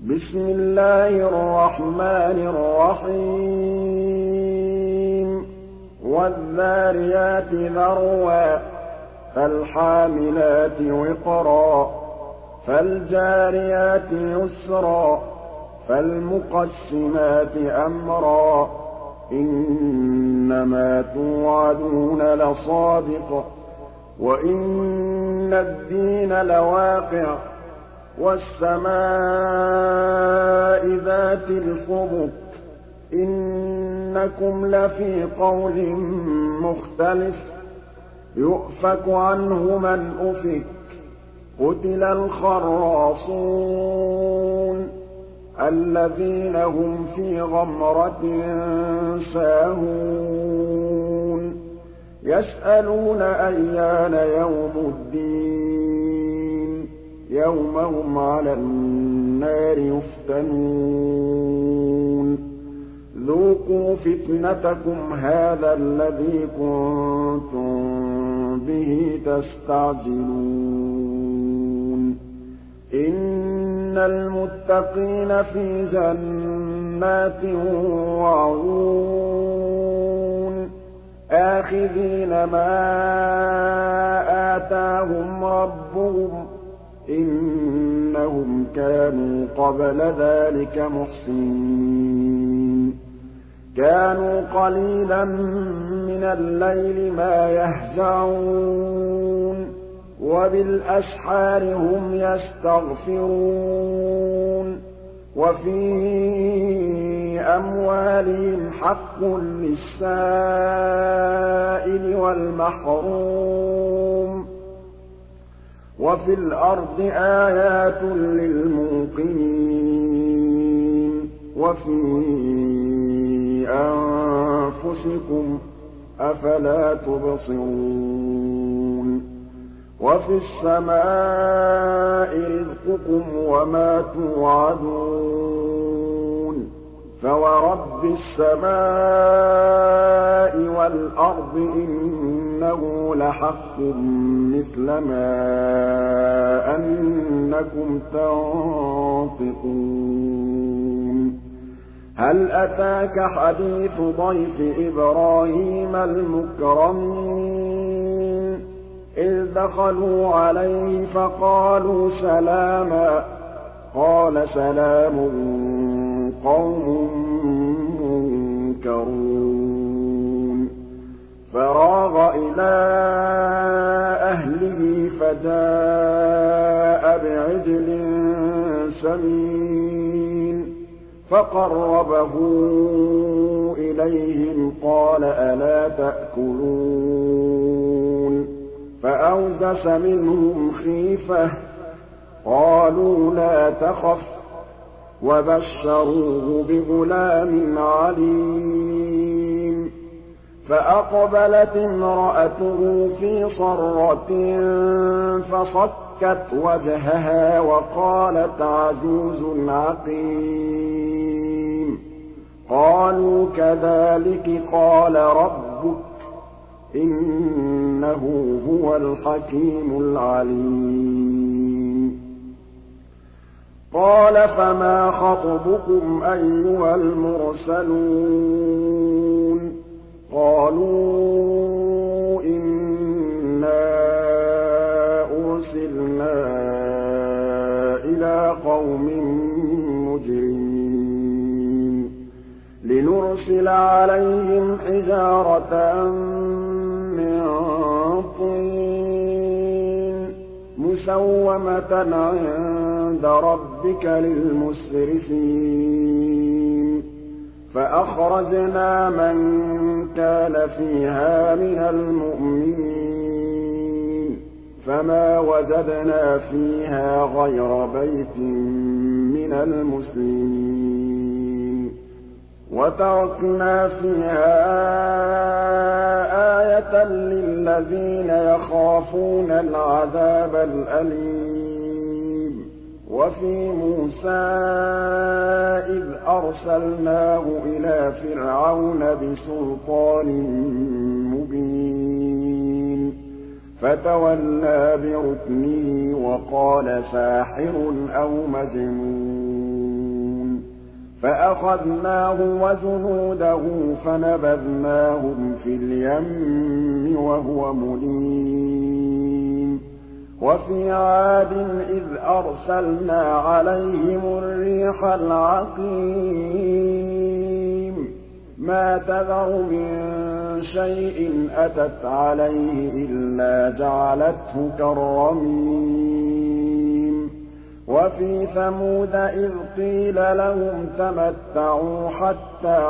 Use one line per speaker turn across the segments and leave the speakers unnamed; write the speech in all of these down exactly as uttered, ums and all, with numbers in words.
بسم الله الرحمن الرحيم والذاريات ذروا فالحاملات وقرا فالجاريات يسرا فالمقسمات أمرا إنما توعدون لصادق وإن الدين لواقع والسماء ذات الحبك إنكم لفي قول مختلف يؤفك عنه من أفك قتل الخراصون الذين هم في غمرة ساهون يسألون أيان يوم الدين يوم هم على النار يفتنون ذوقوا فتنتكم هذا الذي كنتم به تستعجلون إن المتقين في جنات وعيون آخذين ما آتاهم ربهم إنهم كانوا قبل ذلك محسنين كانوا قليلا من الليل ما يهجعون وبالأسحار هم يستغفرون وفي أموالهم حق للسائل والمحروم وفي الأرض آيات للموقنين وفي أنفسكم أفلا تبصرون وفي السماء رزقكم وما توعدون فورب السماء والأرض إنه لحق مثل ما أنكم تنطقون هل أتاك حديث ضيف إبراهيم المكرمين إذ دخلوا عليه فقالوا سلاما قال سلام قوم منكرون فراغ إلى أهله فجاء بعجل سمين فقربه إليهم قال ألا تأكلون فأوجس منهم خيفة قالوا لا تخف وبشروه بغلام عليم فأقبلت امرأته في صرة فصكت وجهها وقالت عجوز عقيم قالوا كذلك قال ربك إنه هو الحكيم العليم قال فما خطبكم أيها المرسلون قالوا إنا أرسلنا إلى قوم مجرمين لنرسل عليهم حجارة من طين مسومة عند ربك للمسرفين فأخرجنا من كان فيها من المؤمنين فما وجدنا فيها غير بيت من المسلمين وتركنا فيها آية للذين يخافون العذاب الأليم وفي موسى إذ أرسلناه إلى فرعون بسلطان مبين فتولى بركنه وقال ساحر أو مجنون فأخذناه وجنوده فنبذناهم في اليم وهو مليم وفي عاد إذ أرسلنا عليهم الريح العقيم ما تذر من شيء أتت عليه إلا جعلته كالرميم وفي ثمود إذ قيل لهم تمتعوا حتى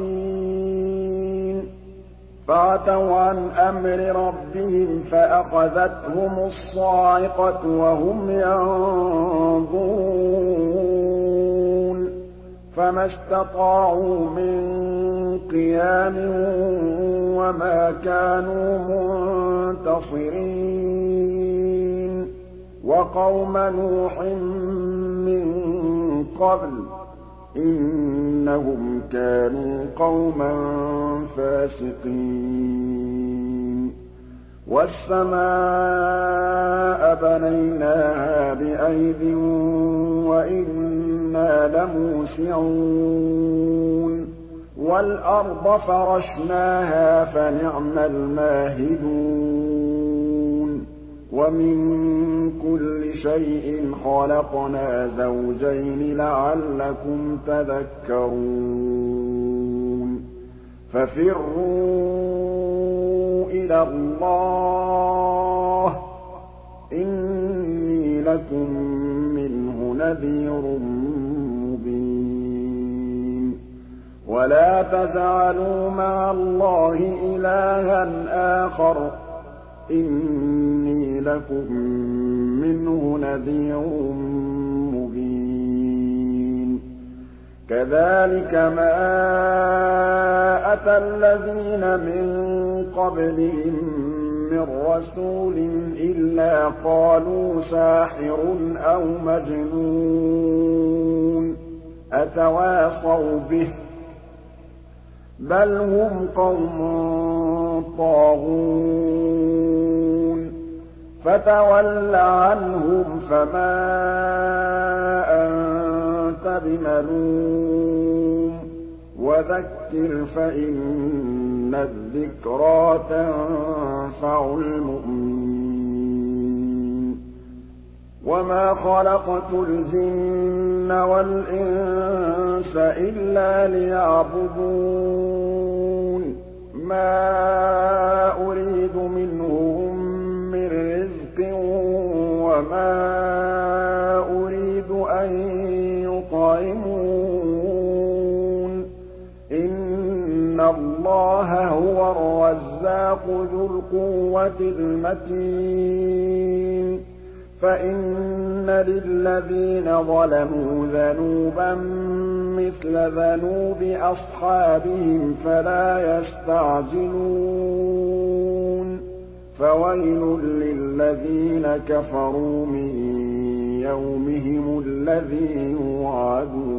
حين فعتوا عن أمر ربهم فأخذتهم الصاعقة وهم ينظرون فما استطاعوا من قيام وما كانوا منتصرين وقوم نوح من قبل إنهم كانوا قوما فاسقين والسماء بنيناها بأيد وإنا لموسعون والأرض فرشناها فنعم الماهدون ومن كل شيء خلقنا زوجين لعلكم تذكرون ففروا إلى الله إني لكم منه نذير مبين ولا تجعلوا مع الله إلها آخر إني لكم منه نذير مبين كذلك ما أتى الذين من قبلهم من رسول إلا قالوا ساحر أو مجنون أتواصوا به بل هم قوم طاغون فتول عنهم فما أنت بملوم وذكر فإن الذكرى تنفع المؤمنين وما خلقت الجن والإنس إلا ليعبدون ما أريد منهم من رزق وما أريد أن يطعمون إن الله هو الرزاق ذو القوة المتين فإن للذين ظلموا ذنوبا مثل ذنوب أصحابهم فلا يستعجلون فويل للذين كفروا من يومهم الذي يوعدون